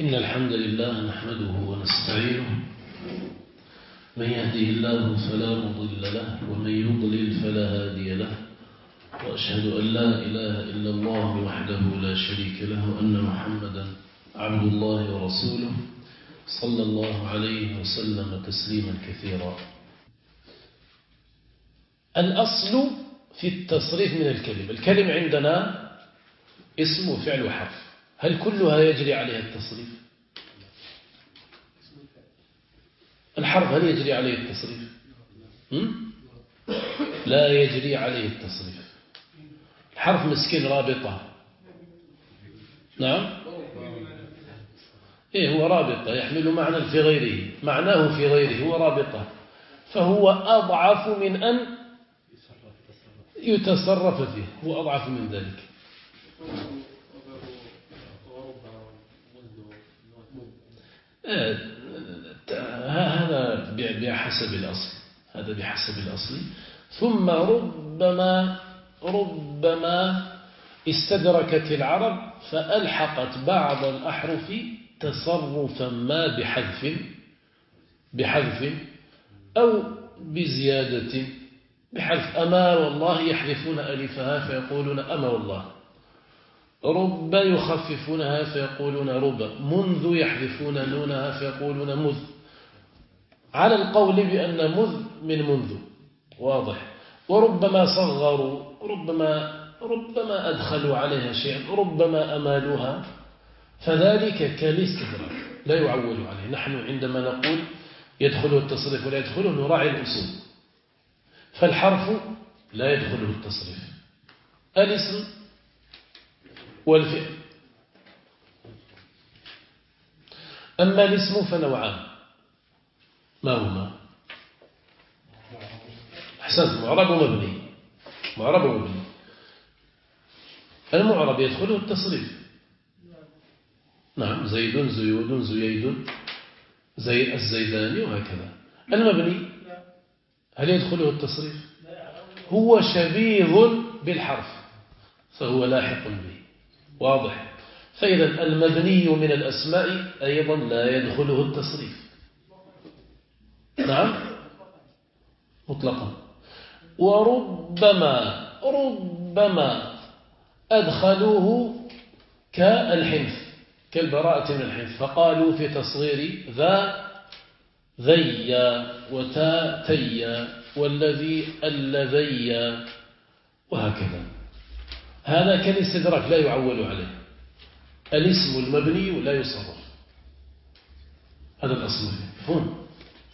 إن الحمد لله نحمده ونستعينه، من يهده الله فلا مضل له ومن يضلل فلا هادي له، وأشهد أن لا إله إلا الله وحده لا شريك له وأن محمدا عبد الله ورسوله صلى الله عليه وسلم تسليما كثيرا. الأصل في التصريف من الكلم عندنا اسم وفعل وحرف، هل كلها يجري عليها التصريف؟ الحرف هل يجري عليه التصريف؟ لا يجري عليه التصريف. الحرف مسكين رابطة، نعم هو رابطة يحمل معنى في غيره، معناه في غيره هو رابطة، فهو أضعف من أن يتصرف فيه، هو أضعف من ذلك. هذا بحسب الأصل، هذا بحسب الأصل. ثم ربما استدركت العرب فألحقت بعض الأحرف تصرفا ما بحذف أو بزيادة، بحذف أما والله يحذفون ألفها فيقولون أما والله، رب يخففونها فيقولون رب، منذ يحذفون نونها فيقولون مذ، على القول بأن مذ من منذ، واضح. وربما صغروا، ربما أدخلوا عليها شيئا، ربما أمالوها، فذلك كالاستدراك لا يعول عليه. نحن عندما نقول يدخله التصريف ولا يدخله نراعي الأصول، فالحرف لا يدخله التصريف، الاسم والفعل. أما الاسم فنوعان، ما هما؟ أحسنت، معرب ومبني. معرب ومبني. المعرب يدخله التصريف، نعم، زيد زيود زييد زي الزيدان وهكذا. المبني هل يدخله التصريف؟ هو شبيه بالحرف فهو لاحق به، واضح. فإذا المبني من الأسماء أيضا لا يدخله التصريف، نعم، مطلقا. وربما أدخلوه كالحنف، كالبراءة من الحنف، فقالوا في تصغير ذا ذي وتا تي والذي الذي وهكذا. هذا كالاستدراك لا يعول عليه. الاسم المبني لا يصرف، هذا الأصل فهم.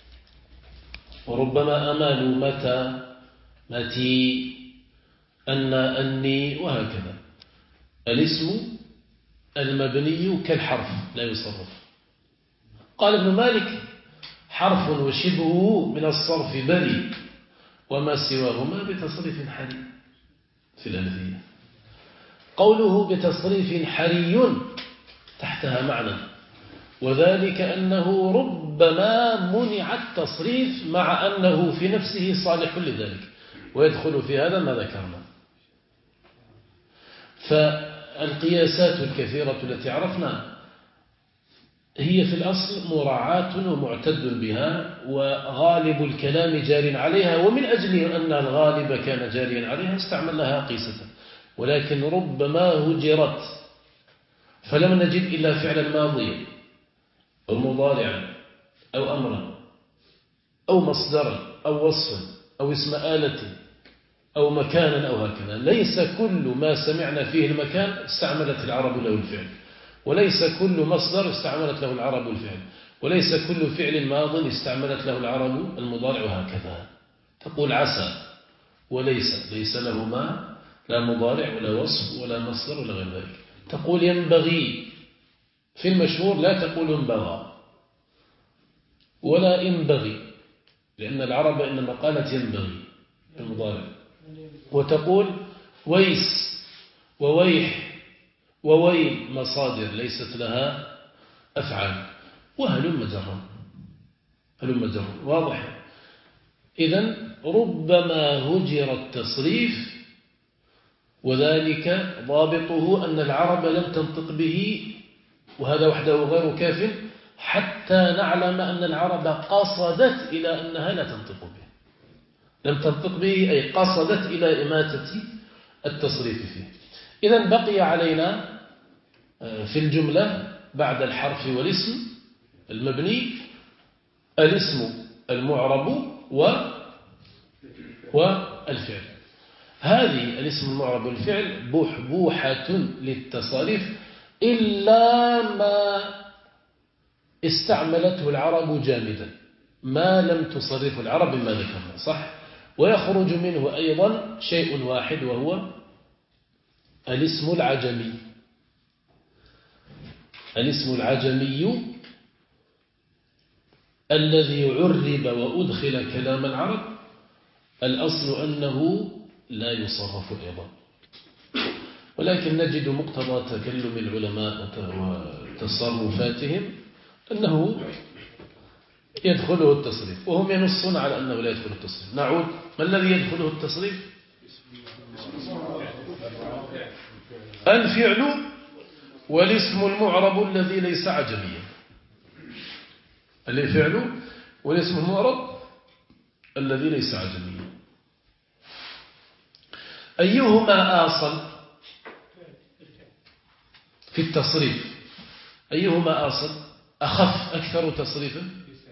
وربما أمالوا متى متي أني وهكذا. الاسم المبني كالحرف لا يصرف. قال ابن مالك: حرف وشبهه من الصرف بري، وما سواهما بتصريف حري. في الألفية قوله بتصريف حري تحتها معنى، وذلك أنه ربما منع التصريف مع أنه في نفسه صالح لذلك، ويدخل في هذا ما ذكرنا. فالقياسات الكثيرة التي عرفنا هي في الأصل مراعاة ومعتد بها، وغالب الكلام جار عليها، ومن أجل أن الغالب كان جاريا عليها استعملناها قيسة. ولكن ربما هجرت فلم نجد إلا فعلا ماضيا أو مضارعا أو أمرا أو مصدرا أو وصفا أو اسم آلة أو مكانا أو هكذا. ليس كل ما سمعنا فيه المكان استعملت العرب له الفعل، وليس كل مصدر استعملت له العرب الفعل، وليس كل فعل ماض استعملت له العرب المضارع، وهكذا. تقول عسى ليس له ما، لا مضارع ولا وصف ولا مصدر ولا غير ذلك. تقول ينبغي، في المشهور لا تقول انبغى ولا ينبغي، لأن العرب إنما قالت ينبغي المضارع. وتقول ويس وويح وويل مصادر ليست لها أفعال، وهلم جرا. واضح. إذن ربما هجر التصريف، وذلك ضابطه أن العرب لم تنطق به وهذا وحده غير كاف حتى نعلم أن العرب قصدت إلى أنها لا تنطق به، لم تنطق به أي قصدت إلى إماتة التصريف فيه. إذن بقي علينا في الجملة بعد الحرف والاسم المبني الاسم المعرب والفعل. هذه الاسم المعرب والفعل بحبوحة للتصاريف إلا ما استعملته العرب جامدا، ما لم تصرف العرب مما ذكرنا، صح؟ ويخرج منه أيضا شيء واحد وهو الاسم العجمي. الاسم العجمي الذي عرب وأدخل كلام العرب الأصل أنه لا يصرف أيضا، ولكن نجد مقتضى تكلم العلماء وتصرفاتهم أنه يدخله التصريف، وهم ينصون على أنه لا يدخل التصريف. نعود، ما الذي يدخله التصريف؟ الفعل والاسم المعرب الذي ليس عجميا. الفعل والاسم المعرب الذي ليس عجميا. أيهما آصل في التصريف؟ أيهما آصل أخف أكثر تصريفا؟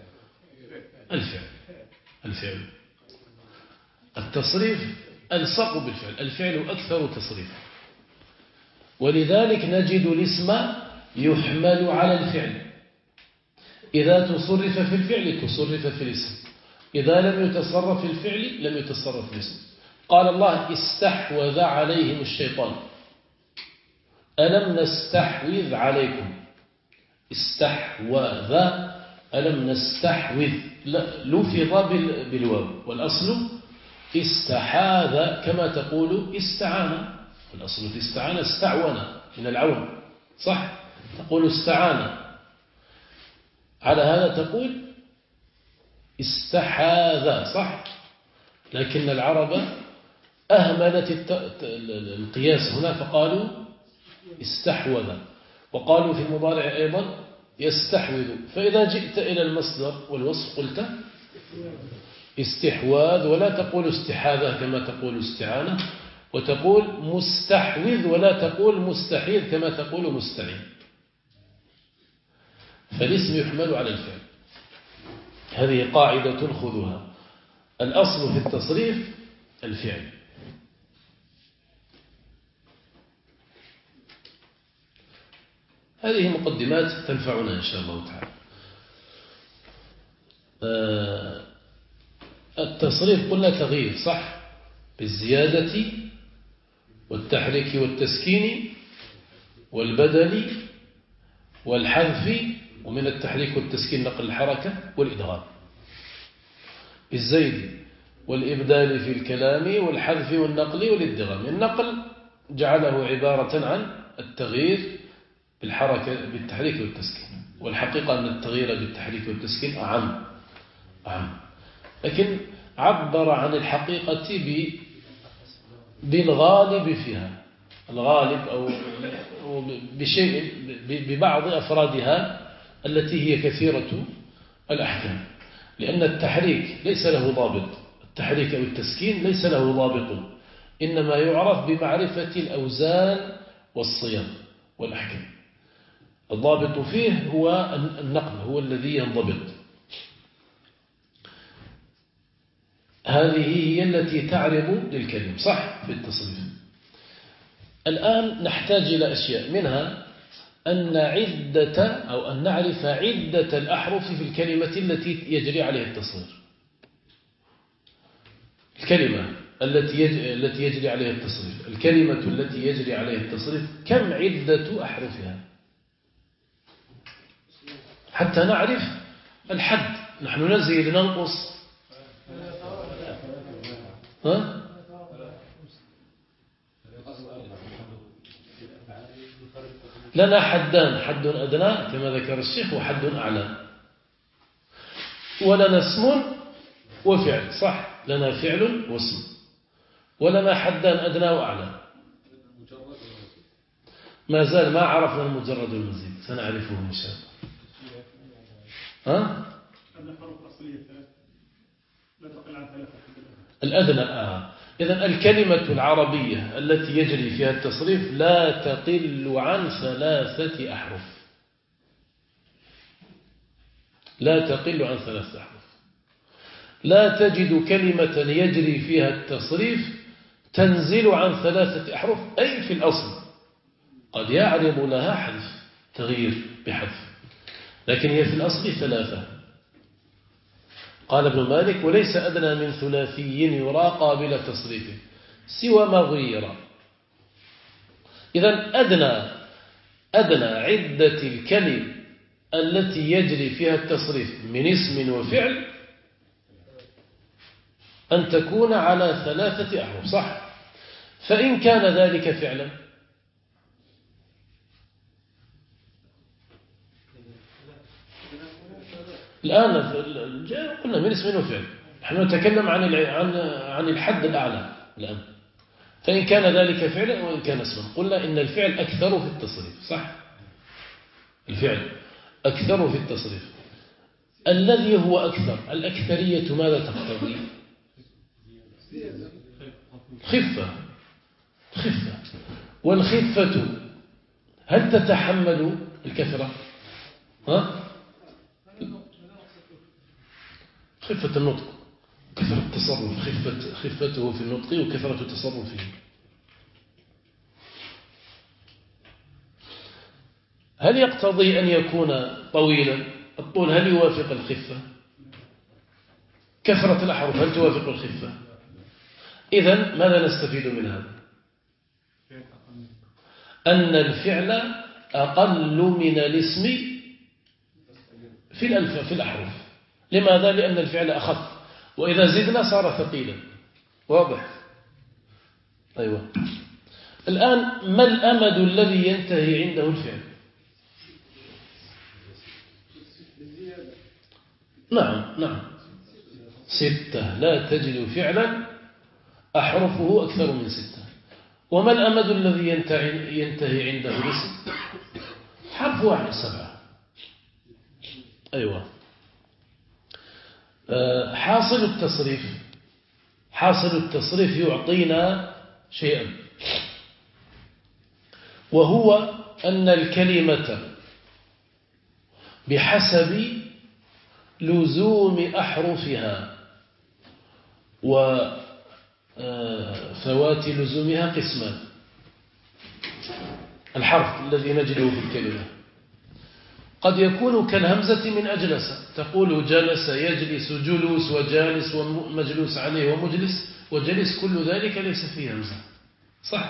الفعل. التصريف ألصق بالفعل، الفعل أكثر تصريفا، ولذلك نجد الاسم يحمل على الفعل. إذا تصرف في الفعل تصرف في الاسم، إذا لم يتصرف في الفعل لم يتصرف في الاسم. قال الله استحوذ عليهم الشيطان، ألم نستحوذ عليكم. استحوذ ألم نستحوذ لفظ بالواو، والأصل استحاذ كما تقول استعان. الأصل في استعان استعون من العون، صح؟ تقول استعان، على هذا تقول استحاذ، صح؟ لكن العرب أهملت القياس هنا فقالوا استحوذ، وقالوا في المضارع أيضا يستحوذ. فإذا جئت إلى المصدر والوصف قلت استحواذ، ولا تقول استحاذة كما تقول استعانة، وتقول مستحوذ ولا تقول مستحيذ كما تقول مستعين. فالاسم يحمل على الفعل، هذه قاعدة خذوها. الأصل في التصريف الفعل. هذه مقدمات تنفعنا إن شاء الله تعالى. التصريف قلنا تغيير، صح؟ بالزيادة والتحريك والتسكين والبدل والحذف، ومن التحريك والتسكين نقل الحركة والإدغام، بالزيد والإبدال في الكلام والحذف والنقل والإدغام. النقل جعله عبارة عن التغيير بالحركة بالتحريك والتسكين، والحقيقة أن التغيير بالتحريك والتسكين أعم، لكن عبر عن الحقيقة بالغالب فيها، الغالب أو بشيء ببعض أفرادها التي هي كثيرة الأحكام، لأن التحريك ليس له ضابط، التحريك أو التسكين ليس له ضابط، إنما يعرف بمعرفة الأوزان والصيام والأحكام. الضابط فيه هو النقل، هو الذي ينضبط. هذه هي التي تعرب للكلم، صح؟ في التصريف. الآن نحتاج إلى أشياء، منها أن أن نعرف عدة الأحرف في الكلمة التي يجري عليها التصريف. الكلمة التي يجري عليها التصريف، الكلمة التي يجري عليها التصريف كم عدة أحرفها، حتى نعرف الحد. نحن نزيد ننقص، لنا حدان، حد أدنى كما ذكر الشيخ وحد أعلى، ولنا اسم وفعل، صح؟ لنا فعل واسم، ولنا حدان أدنى وأعلى. ما زال ما عرفنا المجرد والمزيد، سنعرفه إن شاء الله. ها؟ الأدنى إذن الكلمة العربية التي يجري فيها التصريف لا تقل عن 3 أحرف، لا تقل عن 3 أحرف. لا تجد كلمة يجري فيها التصريف تنزل عن 3 أحرف، أي في الأصل قد يعرض لها حذف، تغيير بحذف، لكن هي في الأصل 3. قال ابن مالك: وليس أدنى من ثلاثي يرى قابل تصريفه سوى ما غير. إذن أدنى عدة الكلم التي يجري فيها التصريف من اسم وفعل أن تكون على 3 أحرف، صح؟ فإن كان ذلك فعلا الآن قلنا من اسم وفعل، نحن نتكلم عن الحد الأعلى الآن. فإن كان ذلك فعلا وإن كان اسما، قلنا إن الفعل أكثر في التصريف، صح؟ الفعل أكثر في التصريف. الذي هو أكثر، الأكثرية ماذا تقتضي؟ خفة. والخفة هل تتحمل الكثرة؟ ها؟ خفة النطق، كثرة التصرف، خفته في النطق وكثرة تصرفه. هل يقتضي أن يكون طويلا؟ الطول هل يوافق الخفة؟ كثرة الأحرف هل توافق الخفة؟ إذن ماذا نستفيد من هذا؟ أن الفعل أقل من الاسم في الأحرف. لماذا؟ لأن الفعل أخف، وإذا زدنا صار ثقيلا. واضح؟ أيوة. الآن ما الأمد الذي ينتهي عنده الفعل؟ نعم 6. لا تجد فعلا أحرفه أكثر من 6. وما الأمد الذي ينتهي عنده الاسم؟ حرف واحد 7. أيوة. حاصل التصريف يعطينا شيئا، وهو أن الكلمة بحسب لزوم أحرفها وفوات لزومها قسمان. الحرف الذي نجده في الكلمة قد يكون كالهمزة من أجلس، تقول جلس يجلس، جلوس وجالس ومجلوس عليه ومجلس وجلس، كل ذلك ليس فيه همزة، صح؟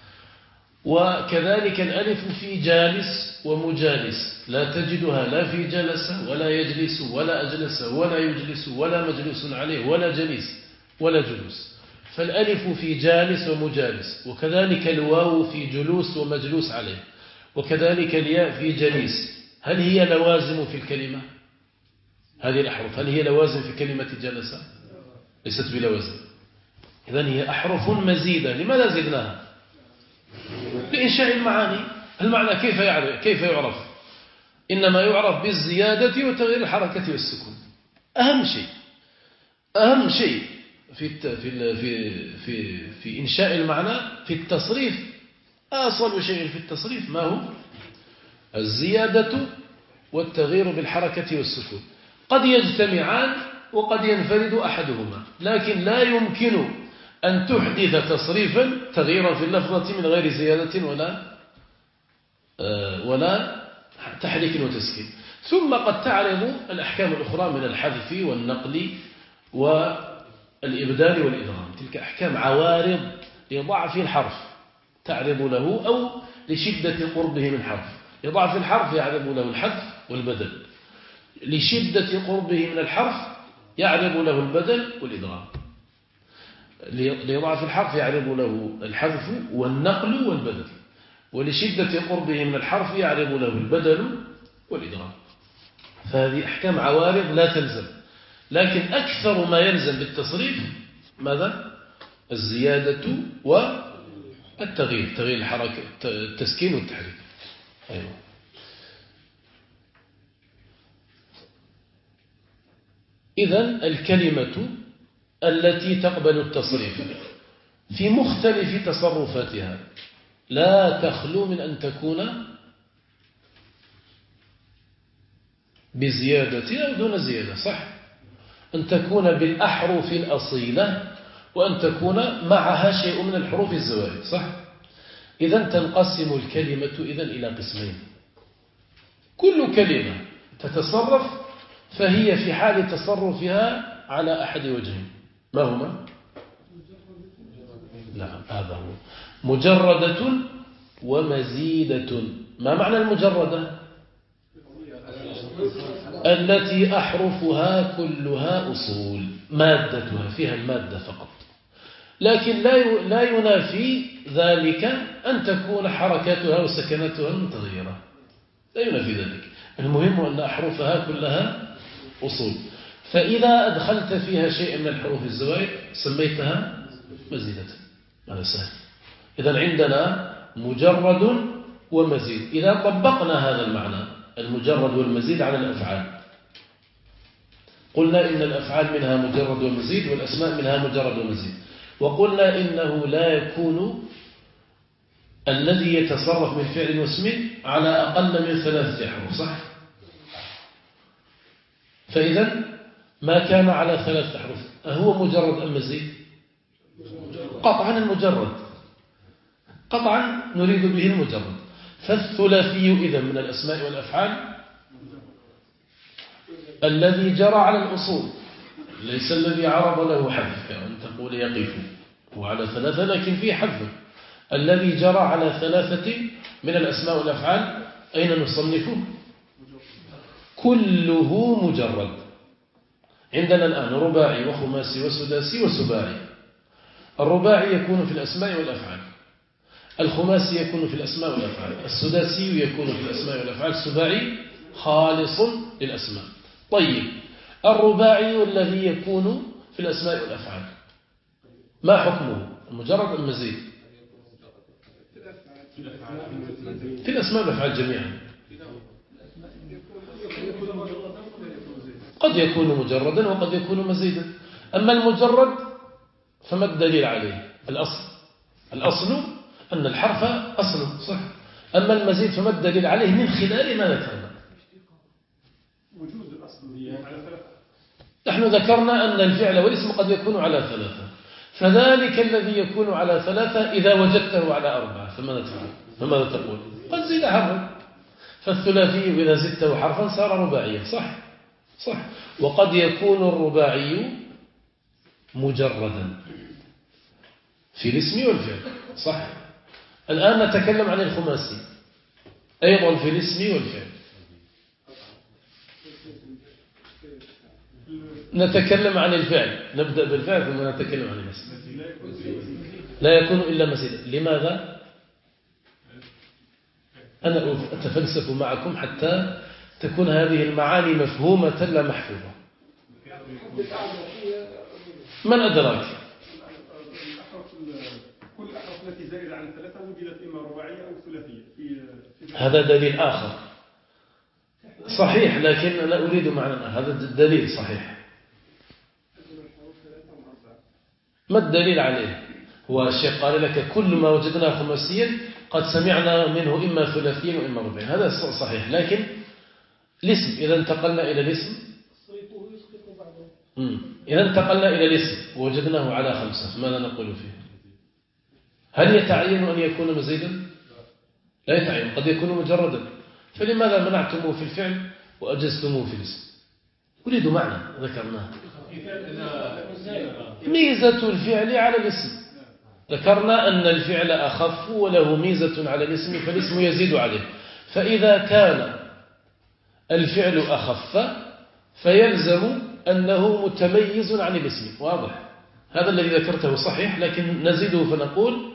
وكذلك الألف في جالس ومجالس لا تجدها لا في جلس ولا يجلس ولا أجلس ولا يجلس ولا مجلوس عليه ولا جليس ولا جلوس. فالألف في جالس ومجالس، وكذلك الواو في جلوس ومجلوس عليه، وكذلك الياء في جليس. هل هي لوازم في الكلمة؟ هذه الأحرف هل هي لوازم في كلمة جلس؟ ليست بلوازم. إذن هي أحرف مزيدة. لماذا زدناها؟ لإنشاء المعاني. المعنى كيف يعرف؟ إنما يعرف بالزيادة وتغيير الحركة والسكون. أهم شيء في إنشاء المعنى في التصريف، أصل شيء في التصريف ما هو؟ الزيادة والتغيير بالحركة والسكون. قد يجتمعان وقد ينفرد أحدهما، لكن لا يمكن أن تحدث تصريفا تغييرا في اللفظة من غير زيادة ولا تحريك وتسكين. ثم قد تعرض الأحكام الأخرى من الحذف والنقل والإبدال والإدغام. تلك أحكام عوارض لضعف الحرف تعرض له أو لشدة قربه من حرف. لضعف الحرف يعرض له الحذف والبدل، لشدة قربه من الحرف يعرض له البدل والإدغام. لضعف الحرف يعرض له الحذف والنقل والبدل، ولشدة قربه من الحرف يعرض له البدل والإدغام. فهذه أحكام عوارض لا تلزم، لكن أكثر ما يلزم بالتصريف ماذا؟ الزيادة التغيير، تغيير الحركة، التسكين والتحريك. أيوة. إذن الكلمة التي تقبل التصريف في مختلف تصرفاتها لا تخلو من أن تكون بزيادة أو دون زيادة، صح؟ أن تكون بالأحرف الأصيلة وأن تكون معها شيء من الحروف الزوائد، صح؟ إذن تنقسم الكلمة إلى قسمين. كل كلمة تتصرف فهي في حال تصرفها على أحد وجهين. ما هما؟ نعم، هذا هو مجردة ومزيدة. ما معنى المجردة؟ التي أحرفها كلها أصول، مادتها فيها المادة فقط، لكن لا ينافي ذلك أن تكون حركاتها وسكناتها متغيرة، لا ينافي ذلك. المهم أن أحرفها كلها أصول. فإذا أدخلت فيها شيء من الحروف الزوائد سميتها مزيدة. هذا سهل. إذن عندنا مجرد ومزيد. إذا طبقنا هذا المعنى المجرد والمزيد على الأفعال، قلنا إن الأفعال منها مجرد ومزيد والأسماء منها مجرد ومزيد، وقلنا إنه لا يكون الذي يتصرف من فعل واسم على أقل من 3 أحرف، صح؟ فإذا ما كان على 3 أحرف هو مجرد أم مزيد؟ قطعا المجرد، قطعا نريد به المجرد. فالثلاثي إذا من الأسماء والأفعال الذي جرى على الأصول، ليس الذي عرض له حذف كأن تقول يقف هو على 3 لكن فيه حذف. الذي جرى على 3 من الأسماء والأفعال أين نصنفه؟ كله مجرد. عندنا الآن رباعي وخماسي وسداسي وسباعي. الرباعي يكون في الأسماء والأفعال، الخماسي يكون في الأسماء والأفعال، السداسي يكون في الأسماء والأفعال، السباعي خالص للأسماء. طيب الرباعي الذي يكون في الأسماء والأفعال ما حكمه؟ مجرد أم مزيد؟ في الأسماء والأفعال جميعا قد يكون مجردا وقد يكون مزيدا. أما المجرد فما الدليل عليه؟ الأصل أن الحرف أصل، صح؟ أما المزيد فما الدليل عليه من خلال ما ذكرنا؟ نحن ذكرنا أن الفعل والاسم قد يكون على 3، فذلك الذي يكون على 3 إذا وجدته على 4 فماذا تقول؟ قد زيد حرفا. فالثلاثي إذا زدته حرفا صار رباعيا، صح. وقد يكون الرباعي مجردا في الاسم والفعل، صح. الآن نتكلم عن الخماسي أيضا في الاسم والفعل. نتكلم عن الفعل، نبدأ بالفعل ثم نتكلم عن الاسم. لا يكون إلا مزيدا. لماذا؟ أنا أتفلسف معكم حتى تكون هذه المعاني مفهومة لا محفوظة. من أدراك؟ كل الأحرف التي زائدة عن 3 وجدت إما رباعية أو ثلاثية. هذا دليل آخر صحيح، لكن أنا أريد معنى هذا الدليل صحيح. ما الدليل عليه؟ هو الشيخ قال لك كل ما وجدناه خماسيا قد سمعنا منه إما ثلاثيا وإما رباعيا، هذا صحيح. لكن الاسم إذا انتقلنا إلى الاسم، إذا انتقلنا إلى الاسم ووجدناه على 5 فماذا نقول فيه؟ هل يتعين أن يكون مزيدا؟ لا يتعين، قد يكون مجردا. فلماذا منعتموه في الفعل وأجزتموه في الاسم؟ أريد معنى ذكرناه. ميزة الفعل على الاسم، ذكرنا أن الفعل أخف وله ميزة على الاسم فالاسم يزيد عليه. فإذا كان الفعل أخف فيلزم أنه متميز عن الاسم، واضح؟ هذا الذي ذكرته صحيح، لكن نزيده فنقول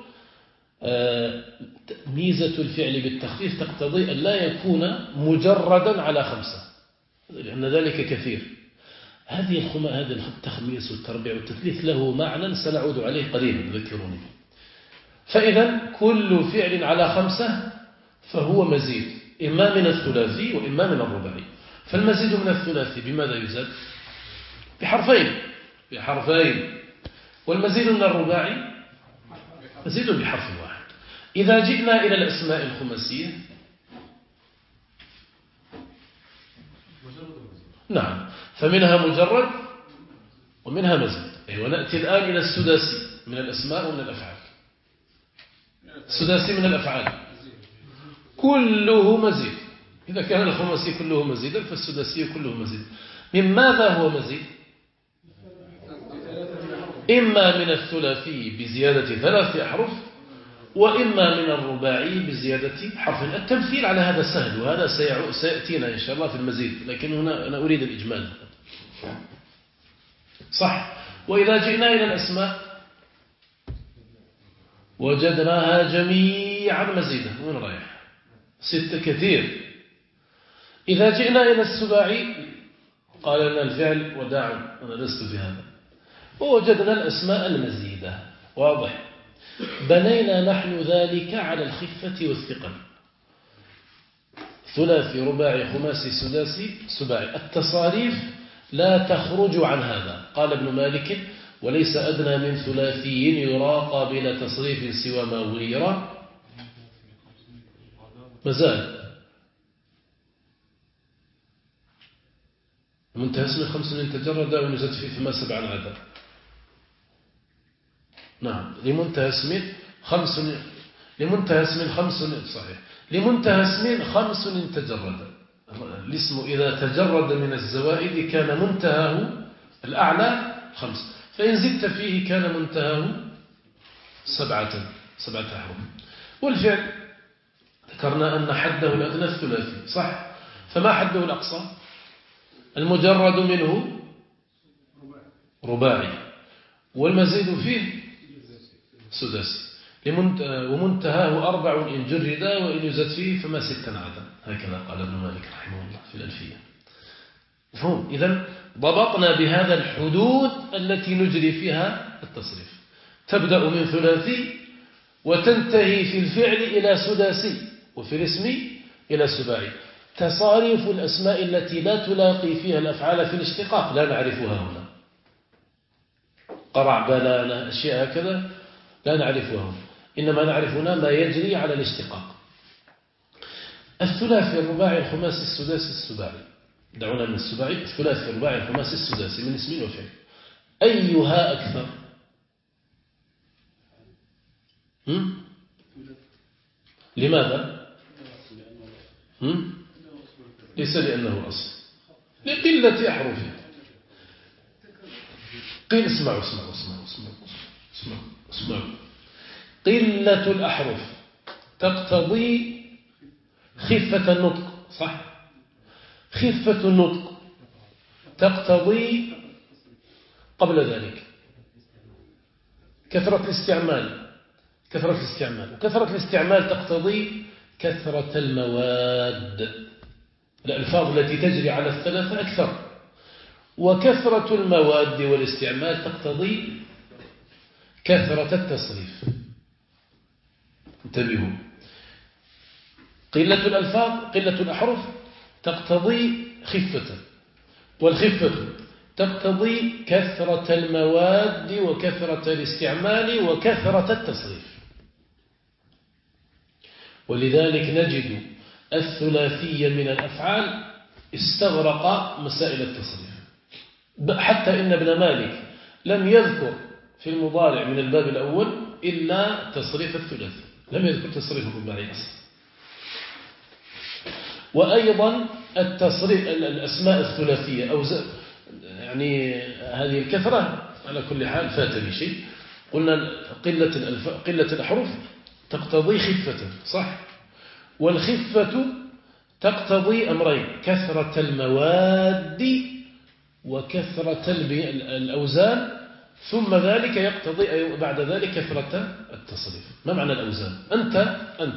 ميزة الفعل بالتخفيف تقتضي أن لا يكون مجردا على 5 لأن ذلك كثير. هذا التخميس والتربيع والتثليث له معنى سنعود عليه قريبا، ذكروني. فإذا كل فعل على 5 فهو مزيد، إما من الثلاثي وإما من الرباعي. فالمزيد من الثلاثي بماذا يزاد؟ بحرفين. والمزيد من الرباعي مزيد بحرف واحد. إذا جئنا إلى الأسماء الخماسية، نعم، فمنها مجرد ومنها مزيد. ونأتي الآن إلى السداسي من الأسماء ومن الأفعال. السداسي من الأفعال كله مزيد. إذا كان الخماسي كله مزيدا فالسداسي كله مزيد. من ماذا هو مزيد؟ إما من الثلاثي بزيادة 3 أحرف، وإما من الرباعي بزيادة حرف. التمثيل على هذا سهل، وهذا سيأتينا إن شاء الله في المزيد، لكن هنا أنا أريد الإجمال. صح. وإذا جئنا إلى الأسماء وجدناها جميعا مزيدة. وين رايح؟ 6 كثير. إذا جئنا إلى السباعي قال لنا الفعل وداع، أنا لست في هذا. ووجدنا الأسماء المزيدة. واضح. بنينا نحن ذلك على الخفة والثقل. ثلاثي رباعي خماسي سداسي سباعي. التصاريف لا تخرج عن هذا. قال ابن مالك: وليس أدنى من ثلاثي يرى قابل تصريف سوى ما غير. مازال منتهى اسم 5 تجرد ونزد فيه فما 7 عدا. نعم، لمنتهى اسم 5 صحيح. لمنتهى اسم 5 تجرد. الاسم إذا تجرد من الزوائد كان منتهاه الأعلى 5، فإن زدت فيه كان منتهاه 7 أحرف. والفعل ذكرنا أن حده الأدنى الثلاثي، صح؟ فما حده الأقصى؟ المجرد منه رباعي، والمزيد فيه سداسي. ومنتهاه 4 إن جرد، وإن يزد فيه فما 6 عدا. هكذا قال ابن مالك رحمه الله في الألفية. مفهوم؟ إذن ضبطنا بهذا الحدود التي نجري فيها التصريف. تبدأ من ثلاثي وتنتهي في الفعل إلى سداسي، وفي الاسم إلى سباعي. تصاريف الأسماء التي لا تلاقي فيها الأفعال في الاشتقاق لا نعرفها هنا. قرع بلانا أشياء هكذا لا نعرفها هنا، إنما نعرف هنا ما يجري على الاشتقاق. الثلاثي الرباعي الخماسي السداسي السباعي. دعونا من السباعي. الثلاثي الرباعي الخماسي السداسي من اسم وفعل، أيها أكثر؟ لماذا؟ ليس لأنه أصل، لقلة أحرفه. قيل اسمعوا. قلة الأحرف تقتضي خفة النطق، صح؟ خفة النطق تقتضي قبل ذلك كثرة الاستعمال، وكثرة الاستعمال تقتضي كثرة المواد. الألفاظ التي تجري على 3 أكثر، وكثرة المواد والاستعمال تقتضي كثرة التصريف. انتبهوا. قلة الأحرف تقتضي خفة، والخفة تقتضي كثرة المواد وكثرة الاستعمال وكثرة التصريف. ولذلك نجد الثلاثي من الأفعال استغرق مسائل التصريف، حتى إن ابن مالك لم يذكر في المضارع من الباب الأول إلا تصريف الثلاثي، لم يذكر تصريف الرباعي أصلا. وأيضا التصريف الأسماء الثلاثية أو يعني هذه الكثرة على كل حال فاتني شيء. قلنا قلة الأحرف تقتضي خفة، صح؟ والخفة تقتضي أمرين: كثرة المواد وكثرة الأوزان، ثم ذلك يقتضي بعد ذلك كثرة التصريف. ما معنى الأوزان؟ أنت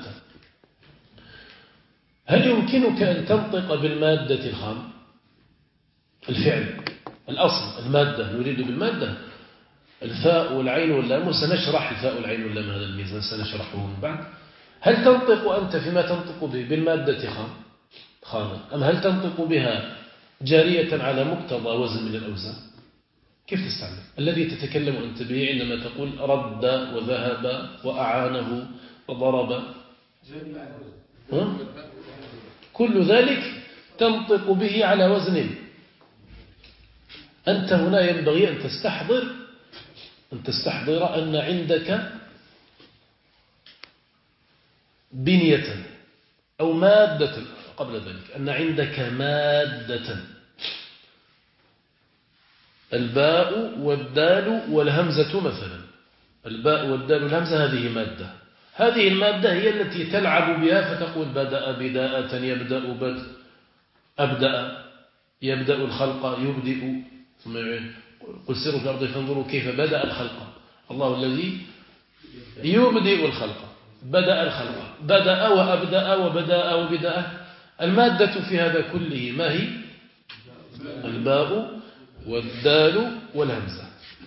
هل يمكنك أن تنطق بالمادة الخام؟ الفعل الأصل المادة، نريد بالمادة الفاء والعين واللام، وسنشرح الفاء والعين واللام هذا الميزان سنشرحه من بعد. هل تنطق أنت فيما تنطق به بالمادة خانا، أم هل تنطق بها جارية على مقتضى وزن من الأوزان؟ كيف تستعمل الذي تتكلم أنت به عندما تقول رد وذهب وأعانه وضرب؟ كل ذلك تنطق به على وزن. أنت هنا ينبغي أن تستحضر أن عندك بنية أو مادة قبل ذلك، أن عندك مادة، الباء والدال والهمزة مثلا. الباء والدال والهمزة هذه مادة، هذه المادة هي التي تلعب بها فتقول بدأ بداءة، يبدأ الخلق، يبدئ، ثم قل سيروا في الأرض فانظروا كيف بدأ الخلق، الله الذي يبدئ الخلق، بدأ الخلق، بدأ وأبدأ وبدأ وبدأ. المادة في هذا كله ما هي؟ الباء والدال والهمزة.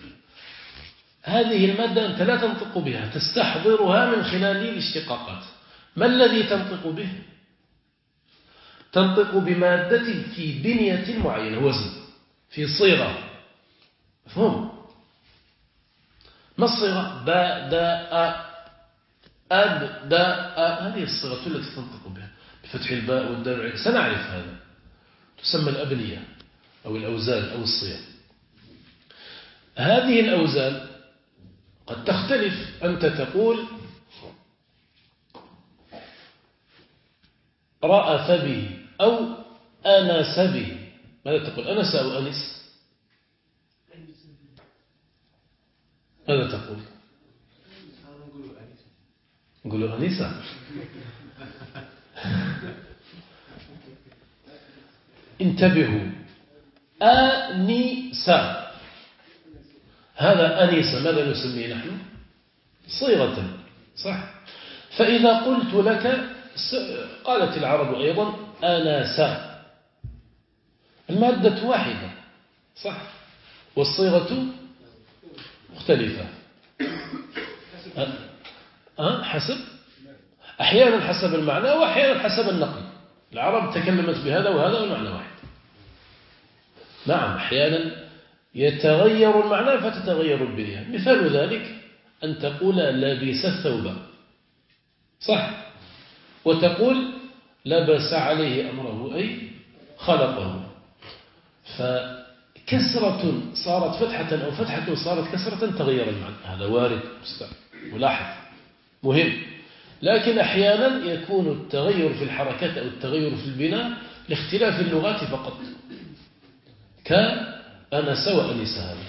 هذه المادة أنت لا تنطق بها، تستحضرها من خلال الاشتقاقات. ما الذي تنطق به؟ تنطق بمادة في بنية معينة، وزن، في صيغة. فهم؟ ما الصيغة؟ بدأ، أبدأ، هذه الصيغة التي تنطق بها بفتح الباء والدال والعين. سنعرف هذا، تسمى الأبنية أو الأوزان أو الصيغ. هذه الأوزان قد تختلف. أنت تقول رأف به أو أنس به. ماذا تقول؟ أنس أو أنس؟ ماذا تقول؟ نقول أنيسة. انتبهوا، أنيسة، هذا أنيسة ماذا نسميه نحن؟ صيغة، صح؟ فإذا قلت لك، قالت العرب أيضا أناسا، المادة واحدة، صح؟ والصيغة مختلفة. حسب، أحيانا حسب المعنى وأحيانا حسب النقل. العرب تكلمت بهذا وهذا والمعنى واحد. نعم، أحيانا يتغير المعنى فتتغير البنية. مثال ذلك أن تقول لبس الثوب، صح؟ وتقول لبس عليه أمره، أي خلقه. فكسرة صارت فتحة أو فتحة صارت كسرة تغير المعنى، هذا وارد ملاحظ مهم. لكن أحيانا يكون التغير في الحركات أو التغير في البناء لاختلاف اللغات فقط، كأنس وأنس. هذا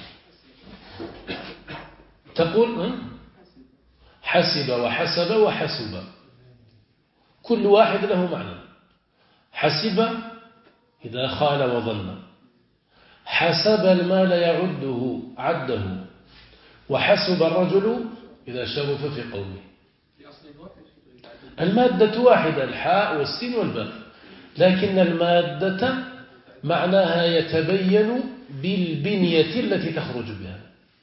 تقول حسب وحسب وحسب، كل واحد له معنى. حسب إذا خال وظن، حسب المال عده، وحسب الرجل إذا شرف في قومه. المادة واحدة، الحاء والسين والباء، لكن المادة معناها يتبين بالبنية التي تخرج بها.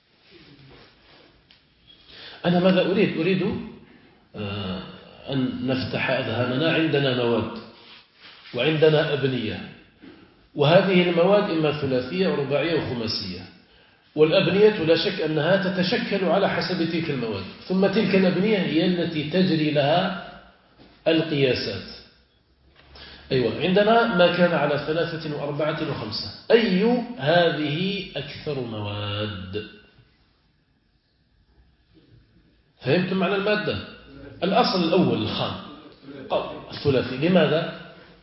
أنا ماذا أريد أن نفتح أذهاننا. عندنا مواد وعندنا أبنية، وهذه المواد إما ثلاثية ورباعية وخماسية، والأبنية لا شك أنها تتشكل على حسب تلك المواد، ثم تلك الأبنية هي التي تجري لها القياسات. أيوة، عندنا ما كان على 3 و4 و5. أي هذه أكثر مواد؟ فهمتم معنى المادة؟ الأصل الأول الخام الثلاثي. لماذا؟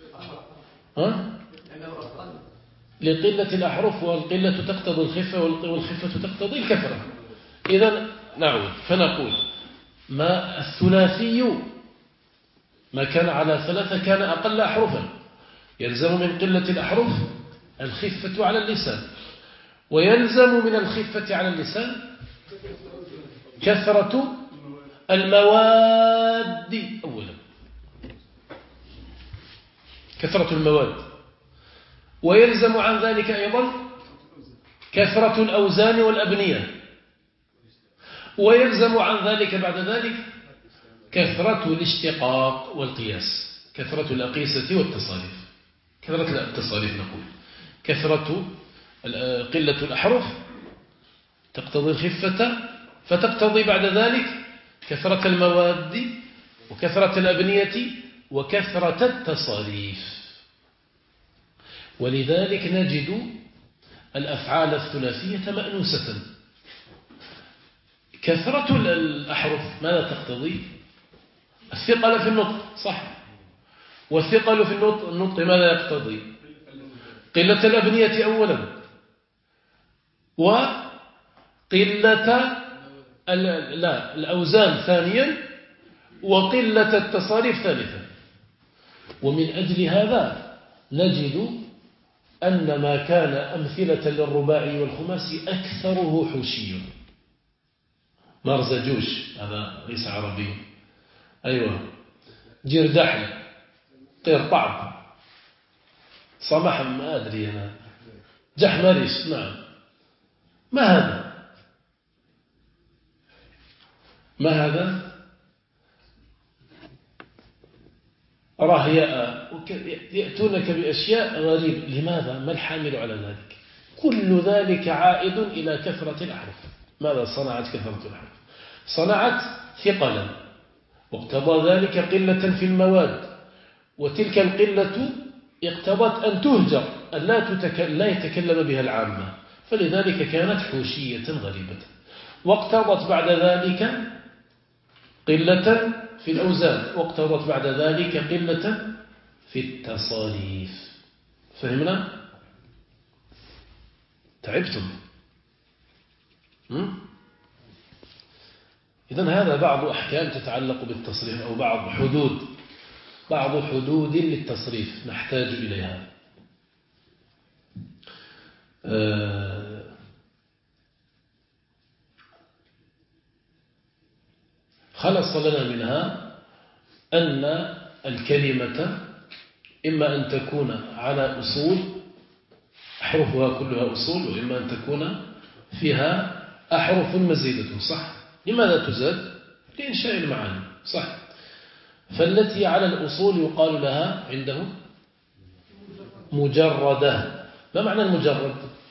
لقلة الأحرف، والقلة تقتضي الخفة، والخفة تقتضي الكثرة. إذن نعود فنقول ما الثلاثي ما كان على 3 كان أقل أحرفا، يلزم من قلة الأحرف الخفة على اللسان، ويلزم من الخفة على اللسان كثرة المواد أولا، كثرة المواد، ويلزم عن ذلك أيضا كثرة الأوزان والأبنية. ويلزم عن ذلك بعد ذلك كثرة الاشتقاق والقياس، كثرة الأقيسة والتصاريف. كثرة التصاريف نقول كثرة قلة الأحرف تقتضي الخفة، فتقتضي بعد ذلك كثرة المواد وكثرة الأبنية وكثرة التصاريف. ولذلك نجد الأفعال الثلاثية مأنوسة. كثرة الأحرف ماذا تقتضي؟ الثقل في النطق، صح؟ والثقل في النطق ماذا يقتضي؟ قلة الأبنية أولا، وقلة الأوزان ثانيا، وقلة التصاريف ثالثا. ومن أجل هذا نجد أن ما كان أمثلة للرباعي والخماسي أكثره حوشي. مرزجوش هذا ليس عربي، أيوة، جردحل، قرطعب، صمح، ما أدري أنا، جحمريش، نعم. ما هذا؟ ما هذا؟ رهياء، يأتونك بأشياء غريبة. لماذا؟ ما الحامل على ذلك؟ كل ذلك عائد إلى كثرة الأحرف. ماذا صنعت كثرة الأحرف؟ صنعت ثقلا، واقتضى ذلك قلة في المواد، وتلك القلة اقتضت أن تهجر، أن لا يتكلم بها العامة، فلذلك كانت حوشية غريبة. واقتضت بعد ذلك قلة في الأوزان، واقتضت بعد ذلك قلة في التصاريف. فهمنا؟ تعبتم؟ إذن هذا بعض أحكام تتعلق بالتصريف، أو بعض حدود للتصريف نحتاج إليها. خلص لنا منها أن الكلمة إما أن تكون على أصول أحرفها كلها أصول، وإما أن تكون فيها أحرف مزيدة، صح؟ لماذا تزاد؟ لإنشاء المعاني، صح؟ فالتي على الأصول يقال لها عنده مجردة. ما معنى المجرد؟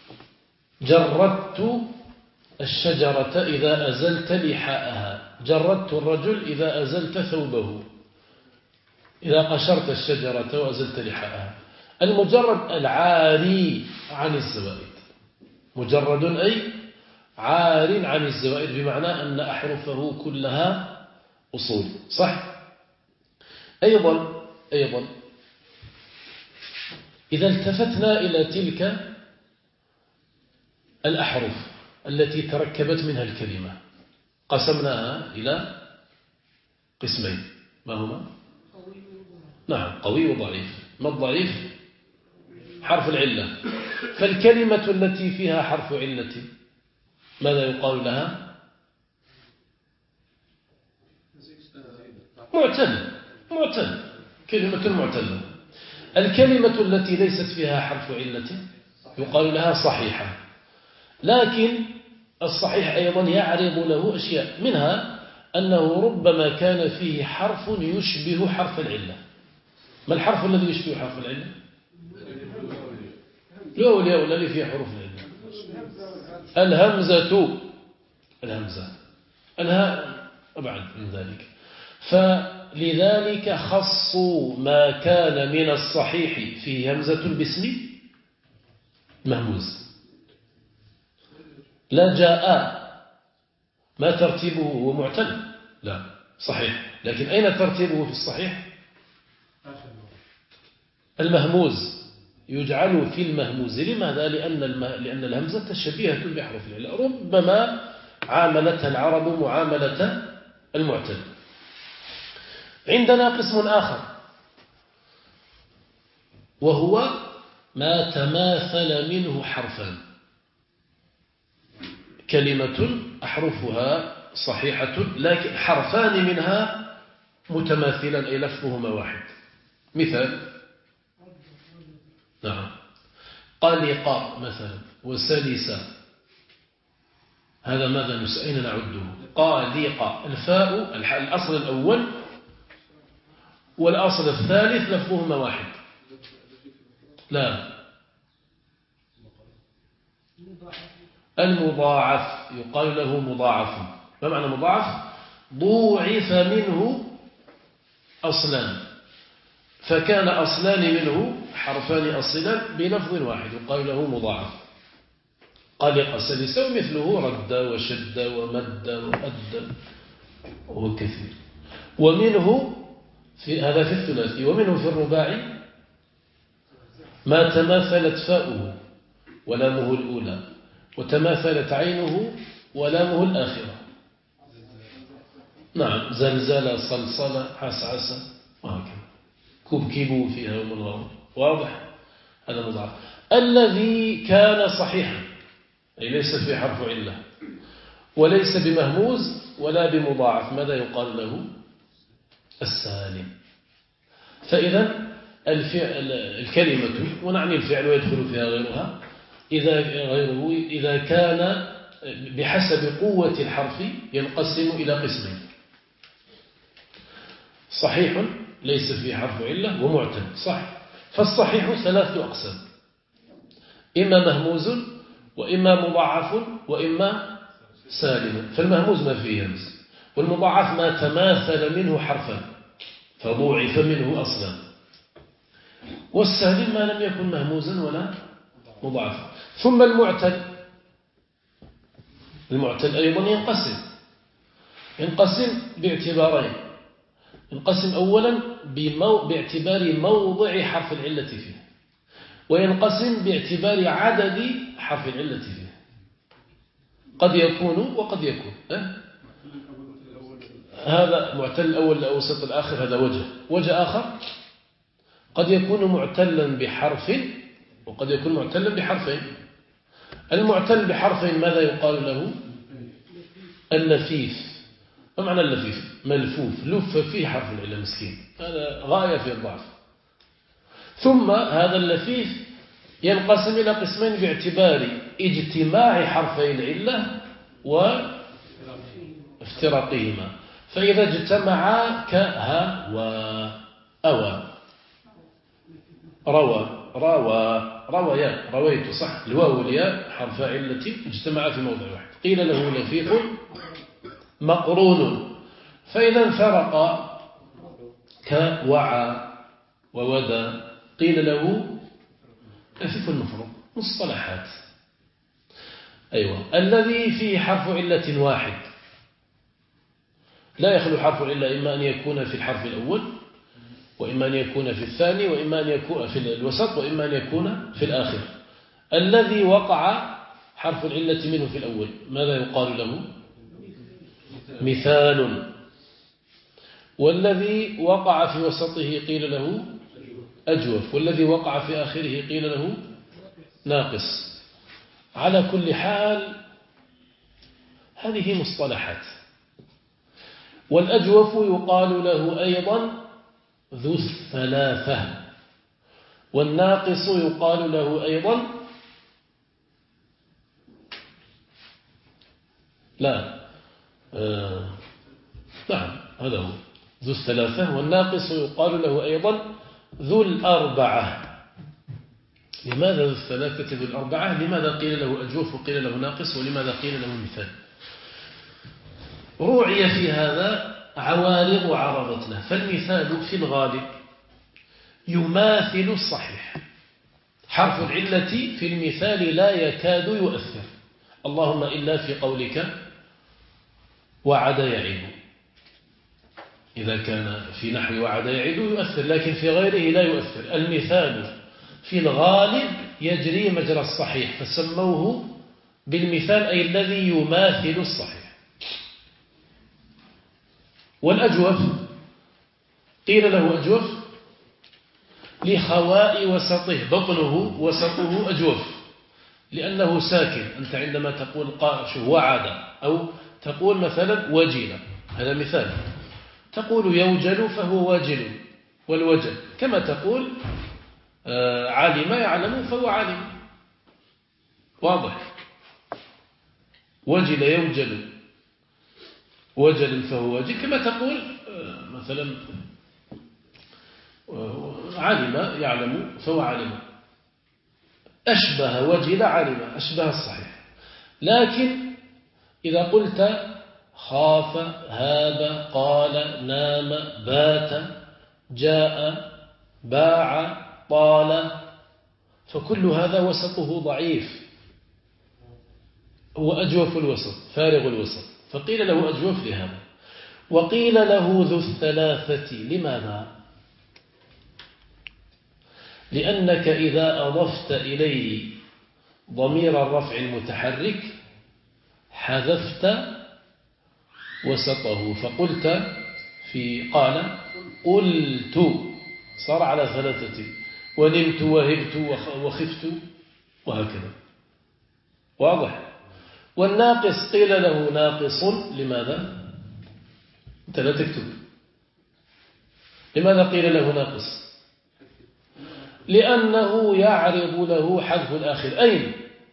جردت الشجرة إذا أزلت لحاءها، جردت الرجل إذا أزلت ثوبه، إذا قشرت الشجرة وأزلت لحاءها. المجرد العاري عن الزوائد، مجرد أي عار عن الزوائد، بمعنى أن أحرفه كلها أصول، صح؟ أيضا إذا التفتنا إلى تلك الأحرف التي تركبت منها الكلمة، قسمناها إلى قسمين، ما هما؟ نعم، قوي وضعيف. ما الضعيف؟ حرف العلة. فالكلمة التي فيها حرف علة ماذا يقال لها؟ معتل، كلمة معتلة. الكلمة التي ليست فيها حرف علة يقال لها صحيحة. لكن الصحيح أيضا يعرض له أشياء، منها أنه ربما كان فيه حرف يشبه حرف العلة. ما الحرف الذي يشبه حرف العلة؟ الياء الذي فيه حروف العلة، الهمزة، الهاء أبعد من ذلك. فلذلك خصوا ما كان من الصحيح فيه همزة باسم مهموز. لا جاء، ما ترتيبه هو معتل؟ لا، صحيح. لكن أين ترتيبه في الصحيح؟ المهموز، يجعل في المهموز. لماذا؟ لأن الهمزة شبيهة بحرف العلة، ربما عاملتها العرب معاملة المعتل. عندنا قسم آخر، وهو ما تماثل منه حرفان، كلمة أحرفها صحيحة لكن حرفان منها متماثلا، أي لفظهما واحد. مثال، نعم، قلق مثلا وسلس، هذا ماذا أين نعده؟ قالق. الفاء الأصل الأول والأصل الثالث لفظهما واحد. لا، المضاعف يقال له مضاعف. ما معنى مضاعف؟ ضوعف منه أصلان، فكان أصلان منه حرفان أصلان بلفظ واحد يقال له مضاعف. قلق سلس ومثله رد وشد ومد وأد وكثير. ومنه هذا في الثلاثي. ومنه في الرباعي ما تماثلت فاؤه ولامه الأولى وتماثلت عينه ولامه الآخرة. نعم، زلزل صلصل عسعس وهكذا. كبكبوا فيها يوم الغرب. واضح؟ هذا مضاعف. الذي كان صحيحا أي ليس في حرف علة وليس بمهموز ولا بمضاعف، ماذا يقال له؟ السالم. فإذا الكلمة، ونعني الفعل ويدخل فيها غيرها، إذا كان بحسب قوة الحرف ينقسم إلى قسمين: صحيح ليس في حرف علة ومعتل. صح. فالصحيح 3 أقسام: إما مهموز وإما مضاعف وإما سالم. فالمهموز ما فيه همز، والمضاعف ما تماثل منه حرفا فضوعف منه أصلا، والسالم ما لم يكن مهموزا ولا مضاعفا. ثم المعتل أيضا ينقسم باعتبارين: ينقسم أولا باعتبار موضع حرف العلة فيه، وينقسم باعتبار عدد حرف العلة فيه. قد يكون وقد يكون. هذا معتل الأول الأوسط الآخر، هذا وجه آخر. قد يكون معتلا بحرف وقد يكون معتلا بحرفين. المعتل بحرفين ماذا يقال له؟ اللفيف. ما معنى اللفيف؟ ملفوف، لف فيه حرف العلة مسكين، هذا غاية في الضعف. ثم هذا اللفيف ينقسم إلى قسمين باعتبار اجتماع حرفي العلة وافتراقهما. فإذا اجتمعا كها وأوى، رويا، رويت. صح، الواو والياء حرف علة اجتمعا في موضع واحد. قيل له لفيف مقرون. فإذا انفرق كوعى وودى قيل له لفيف مفروق. مصطلحات. أيوة. الذي فيه حرف علة واحد لا يخلو حرف العلة، إما أن يكون في الحرف الأول وإما أن يكون في الثاني وإما أن يكون في الوسط وإما أن يكون في الآخر. الذي وقع حرف العلة منه في الأول ماذا يقال له؟ مثال. والذي وقع في وسطه قيل له أجوف، والذي وقع في آخره قيل له ناقص. على كل حال هذه مصطلحات. والأجوف يقال له أيضا ذو الثلاثة، والناقص يقال له أيضا نعم هذا هو ذو الثلاثة. والناقص يقال له أيضا ذو الأربعة. لماذا ذو الثلاثة ذو الأربعة؟ لماذا قيل له أجوف وقيل له ناقص ولماذا قيل له مثال؟ روعي في هذا عوارض عرضتنا. فالمثال في الغالب يماثل الصحيح. حرف العلة في المثال لا يكاد يؤثر، اللهم إلا في قولك وعد يعيد. إذا كان في نحو وعد يعيد يؤثر، لكن في غيره لا يؤثر. المثال في الغالب يجري مجرى الصحيح، فسموه بالمثال أي الذي يماثل الصحيح. والأجوف قيل له أجوف لخواء وسطه، بطنه وسطه أجوف لأنه ساكن. أنت عندما تقول وعد أو تقول مثلا وجل، هذا مثال. تقول يوجل فهو واجل، والوجل كما تقول علم يعلم فهو علم. واضح. وجل يوجل وجل فهو وجل، كما تقول مثلا علم يعلم فهو علم، أشبه وجل علم، أشبه الصحيح. لكن إذا قلت خاف هاب قال نام بات جاء باع طال، فكل هذا وسطه ضعيف، هو أجوف الوسط فارغ الوسط، فقيل له أجوف لهذا. وقيل له ذو الثلاثة، لماذا؟ لأنك إذا أضفت إليه ضمير الرفع المتحرك حذفت وسطه، فقلت في قال قلت صار على ثلاثة، ونمت وهبت وخفت وهكذا، واضح. والناقص قيل له ناقص، لماذا؟ أنت لا تكتب. لماذا قيل له ناقص؟ لأنه يعرض له حذف الآخر. أين؟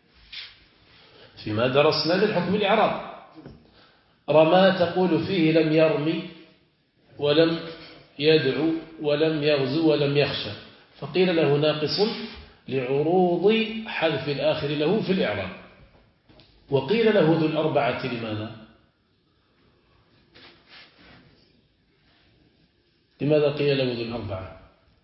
فيما درسنا للحكم الإعراب. رمى تقول فيه لم يرمي ولم يدعو ولم يغزو ولم يخشى، فقيل له ناقص لعروض حذف الآخر له في الإعراب. وقيل له ذو الأربعة، لماذا؟ لماذا قيل له ذو الأربعة؟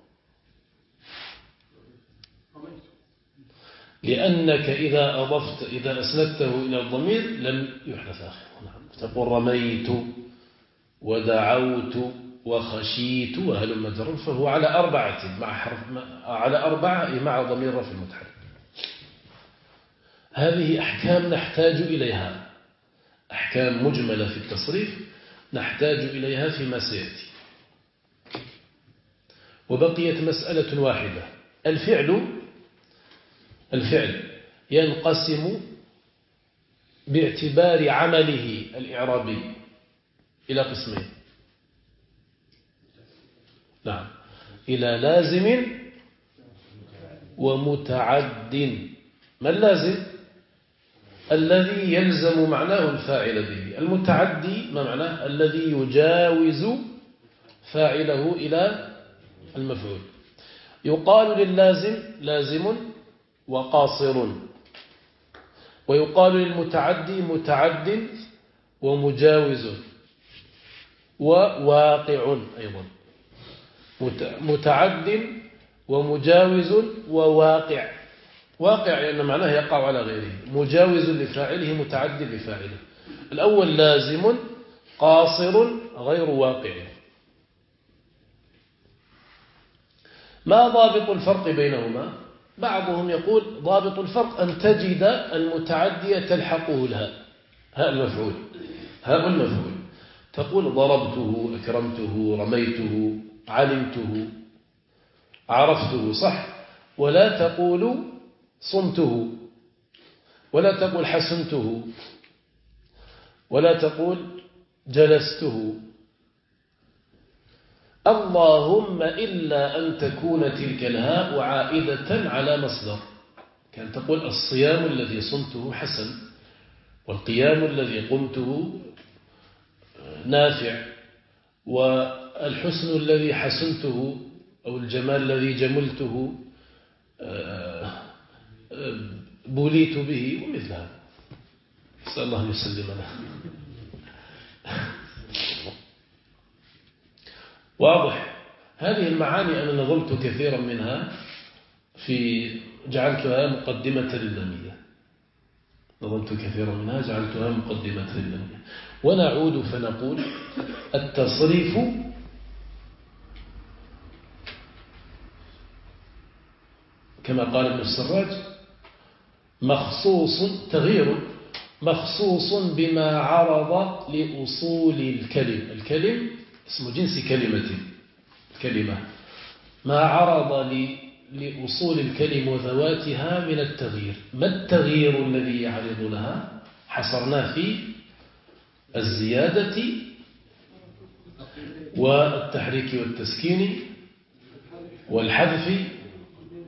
لأنك إذا أسندته إلى الضمير لم يحدث آخر. تقول رميت ودعوت وخشيت وهلم جرا، فهو على أربعة على أربعة مع ضمير رفع المتحرك. هذه أحكام نحتاج إليها، أحكام مجملة في التصريف نحتاج إليها فيما سيأتي. وبقيت مسألة واحدة. الفعل ينقسم باعتبار عمله الإعرابي إلى قسمين. نعم، إلى لازم ومتعد. ما اللازم؟ الذي يلزم معناه الفاعل به. المتعدي ما معناه؟ الذي يجاوز فاعله إلى المفعول. يقال لللازم لازم وقاصر، ويقال للمتعدي متعد ومجاوز وواقع أيضا. متعد ومجاوز وواقع. واقع لأن معناه يقع على غيره، مجاوز لفاعله متعد لفاعله. الأول لازم قاصر غير واقع. ما ضابط الفرق بينهما؟ بعضهم يقول ضابط الفرق أن تجد المتعدي تلحقه الهاء، هاء المفعول، هاء المفعول. تقول ضربته أكرمته رميته علمته عرفته، صح؟ ولا تقول صمته، ولا تقول حسنته، ولا تقول جلسته. اللهم إلا أن تكون تلك الهاء عائدة على مصدر، كان تقول الصيام الذي صمته حسن، والقيام الذي قمته نافع، والحسن الذي حسنته أو الجمال الذي جملته بوليت به، ومثل هذا. نسأل الله أن يسلمنا. واضح؟ هذه المعاني أنا نظمت كثيرا منها جعلتها مقدمة للنمية. نظمت كثيرا منها جعلتها مقدمة للنمية. ونعود فنقول التصريف كما قال ابن السراج تغيير مخصوص بما عرض لأصول الكلم اسم جنس كلمة ما عرض لأصول الكلم وذواتها من التغيير. ما التغيير الذي يعرض لها؟ حصرناه في الزيادة والتحريك والتسكين والحذف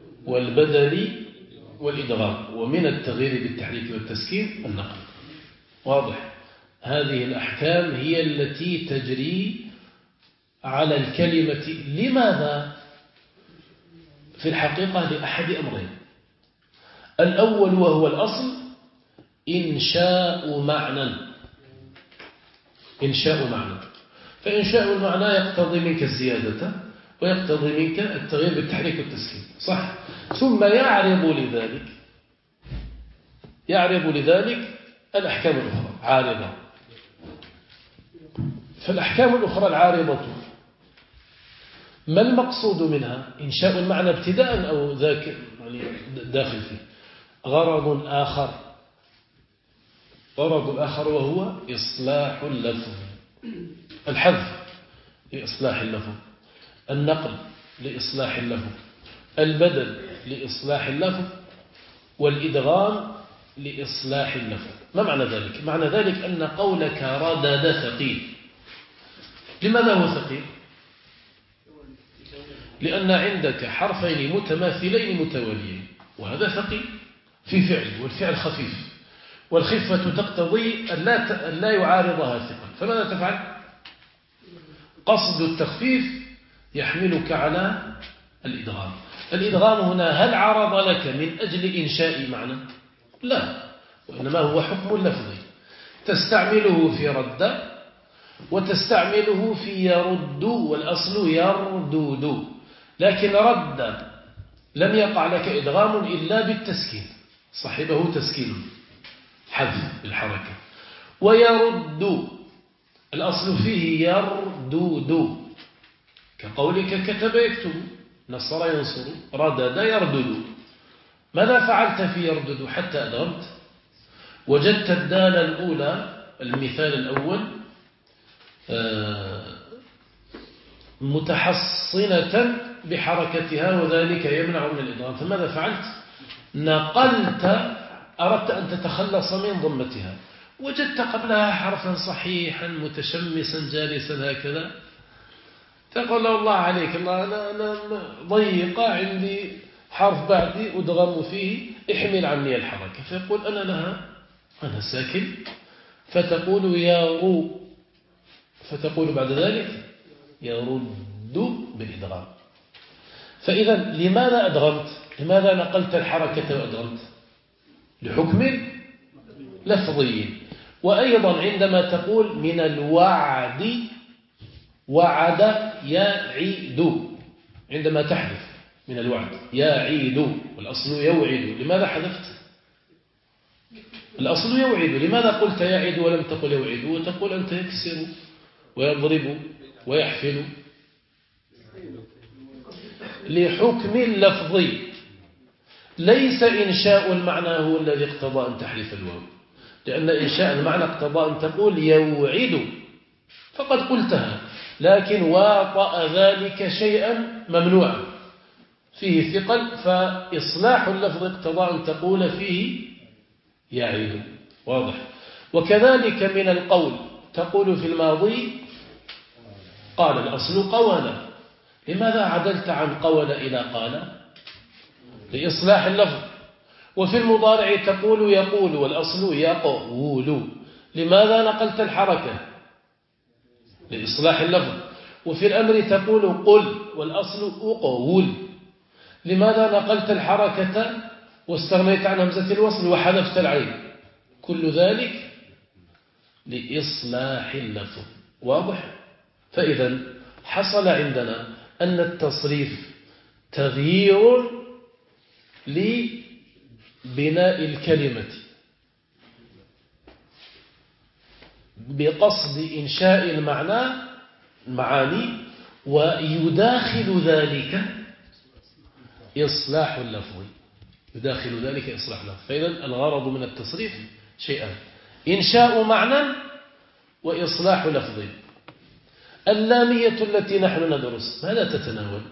والبدل والإدغام. ومن التغيير بالتحريك والتسكين النقل. واضح. هذه الأحكام هي التي تجري على الكلمة. لماذا؟ في الحقيقة لأحد أمرين. الأول وهو الأصل إنشاء معنى. إنشاء معنى، فإنشاء المعنى يقتضي منك الزيادة ويقتضي منك التغيير بالتحريك والتسكين، صح؟ ثم يعرض لذلك الأحكام الأخرى عارضة. فالأحكام الأخرى العارضة ما المقصود منها؟ إنشاء المعنى ابتداء أو ذاك يعني داخل فيه غرض آخر وهو إصلاح اللفظ. الحذف لإصلاح اللفظ، النقل لإصلاح اللفظ، البدل لإصلاح اللفظ، والإدغام لإصلاح اللفظ. ما معنى ذلك؟ معنى ذلك أن قولك ردد ثقيل. لماذا هو ثقيل؟ لأن عندك حرفين متماثلين متواليين، وهذا ثقيل في فعل، والفعل خفيف، والخفة تقتضي أن لا يعارضها ثقل. فماذا تفعل؟ قصد التخفيف يحملك على الإدغام. الإدغام هنا هل عرض لك من أجل إنشاء معنى؟ لا، وإنما هو حكم لفظي تستعمله في رد وتستعمله في يرد، والأصل يردود. لكن رد لم يقع لك إدغام إلا بالتسكين، صاحبه تسكين حذف بالحركة. ويرد الأصل فيه يردود، كقولك كتب يكتب، نصر ينصر، ردد يردد. ماذا فعلت في يردد حتى أدغمت؟ وجدت الدال الأولى، المثال الأول، متحصنة بحركتها وذلك يمنع من الإدغام. فماذا فعلت؟ أردت أن تتخلص من ضمتها، وجدت قبلها حرفا صحيحا متشمسا جالسا هكذا، تقول له الله عليك، الله أنا ضيق عندي حرف بعدي أدغم فيه، احمل عني الحركة. فيقول أنا ساكن، فتقول يارو، فتقول بعد ذلك يرد بالإدغام. فإذا لماذا أدغمت؟ لماذا نقلت الحركة وأدغمت؟ لحكم لفظي. وأيضا عندما تقول من الوعد، وعد يعيد، عندما تحذف من الوعد يعيد، والأصل يوعد، لماذا حذفت؟ الأصل يوعد، لماذا قلت يعيد ولم تقل يوعد؟ وتقول أنت يكسر ويضرب ويحفل. لحكم لفظي، ليس إنشاء المعنى هو الذي اقتضى أن تحذف الواو، لأن إنشاء المعنى اقتضى أن تقول يوعد، فقد قلتها، لكن واطأ ذلك شيئا ممنوعا فيه ثقل، فإصلاح اللفظ اقتضى أن تقول فيه يعيد. واضح. وكذلك من القول، تقول في الماضي قال، الأصل قول، لماذا عدلت عن قول إلى قال؟ لإصلاح اللفظ. وفي المضارع تقول يقول، والأصل يقول، لماذا نقلت الحركة؟ لإصلاح اللفظ. وفي الأمر تقول قل، والأصل أقول، لماذا نقلت الحركة واستغنيت عن همزة الوصل وحذفت العين؟ كل ذلك لإصلاح اللفظ. واضح. فإذا حصل عندنا أن التصريف تغيير لبناء الكلمة بقصد إنشاء المعاني، ويداخل ذلك إصلاح اللفظ، يداخل ذلك إصلاح اللفظ. فإذا الغرض من التصريف شيئان: إنشاء معنى وإصلاح لفظ. اللامية التي نحن ندرس ماذا تتناول؟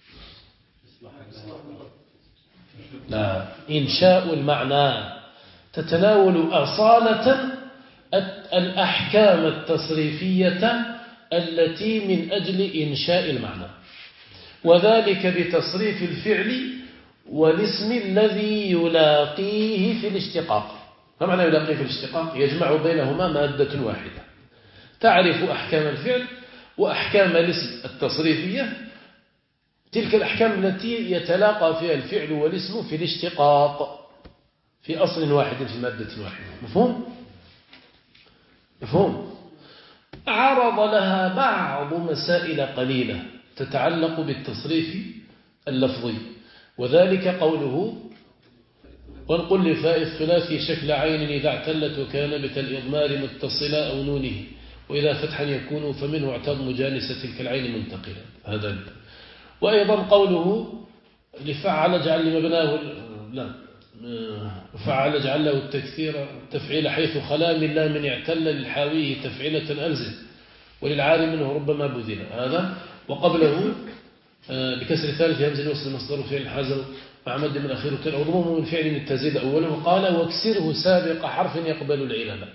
لا، إنشاء المعنى تتناول أصالة الأحكام التصريفية التي من أجل إنشاء المعنى، وذلك بتصريف الفعل والاسم الذي يلاقيه في الاشتقاق. ما معنى يلاقيه في الاشتقاق؟ يجمع بينهما مادة واحدة تعرف أحكام الفعل وأحكام الاسم التصريفية، تلك الأحكام التي يتلاقى فيها الفعل والاسم في الاشتقاق في أصل واحد في مادة واحدة. مفهوم؟ مفهوم؟ عرض لها بعض مسائل قليلة تتعلق بالتصريف اللفظي، وذلك قوله وانقل لفاء الثلاثي شكل عين إذا اعتلت وكان بتالإضمار متصلا أو نونه، وإذا فتحا يكون فمنه اعتض مجانسة تلك العين منتقلا. هذا. وأيضا قوله لفعل جعل لمبناه لا فعل جعل له التكثير التفعيل حيث خلا من لا من اعتل للحاويه تفعيلة ألزم وللعار منه ربما بذل. هذا. وقبله بكسر ثالث همز الوصل مصدر فعل حازم مع مد من أخير تل وضموم من فعل تزيد أوله قال واكسره سابق حرف يقبل العلل.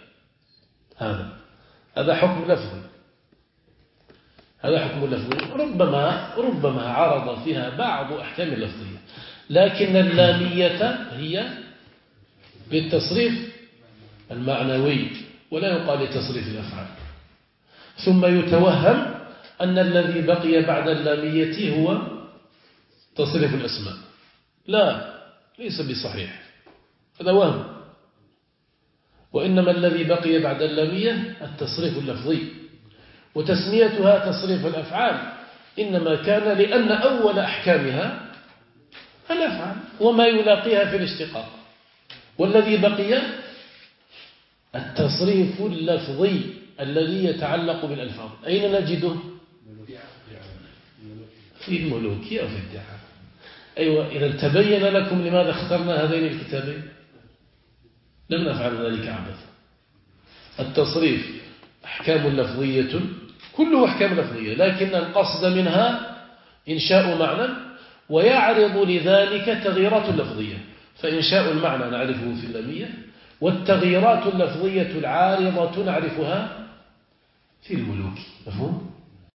هذا حكم لفظي. هذا حكم لفظي ربما عرض فيها بعض أحكام اللفظية، لكن اللامية هي بالتصريف المعنوي ولا يقال لتصريف الأفعال. ثم يتوهم أن الذي بقي بعد اللامية هو تصريف الأسماء. لا، ليس بصحيح، هذا وهم. وإنما الذي بقي بعد اللامية التصريف اللفظي، وتسميتها تصريف الأفعال إنما كان لأن أول أحكامها الأفعال وما يلاقيها في الاشتقاق، والذي بقي التصريف اللفظي الذي يتعلق بالألفاظ. أين نجده؟ في الملوكية أو في الدعاء. أيوة، إذا تبين لكم لماذا اخترنا هذين الكتابين؟ لم نفعل ذلك عبثا. التصريف أحكام لفظية كله أحكام لفظية، لكن القصد منها إنشاء معنى ويعرض لذلك تغييرات لفظية، فإنشاء المعنى نعرفه في اللامية، والتغييرات اللفظية العارضة نعرفها في الملوك. مفهوم؟